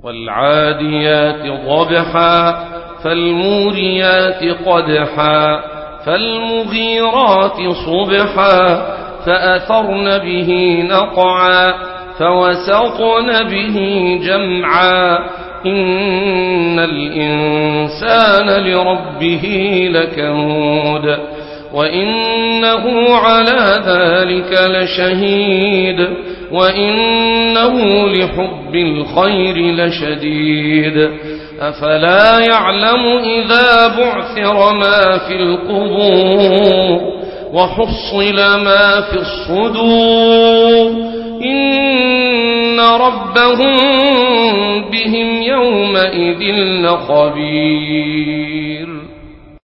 والعاديات ضبحا فالموريات قدحا فالمغيرات صبحا فأثرن به نقعا فوسطن به جمعا إن الإنسان لربه لكنود وإنه على ذلك لشهيد وإنه لحب الخير لشديد أفلا يعلم إذا بعثر ما في القبور وحصل ما في الصدور إن ربهم بهم يومئذ لخبير.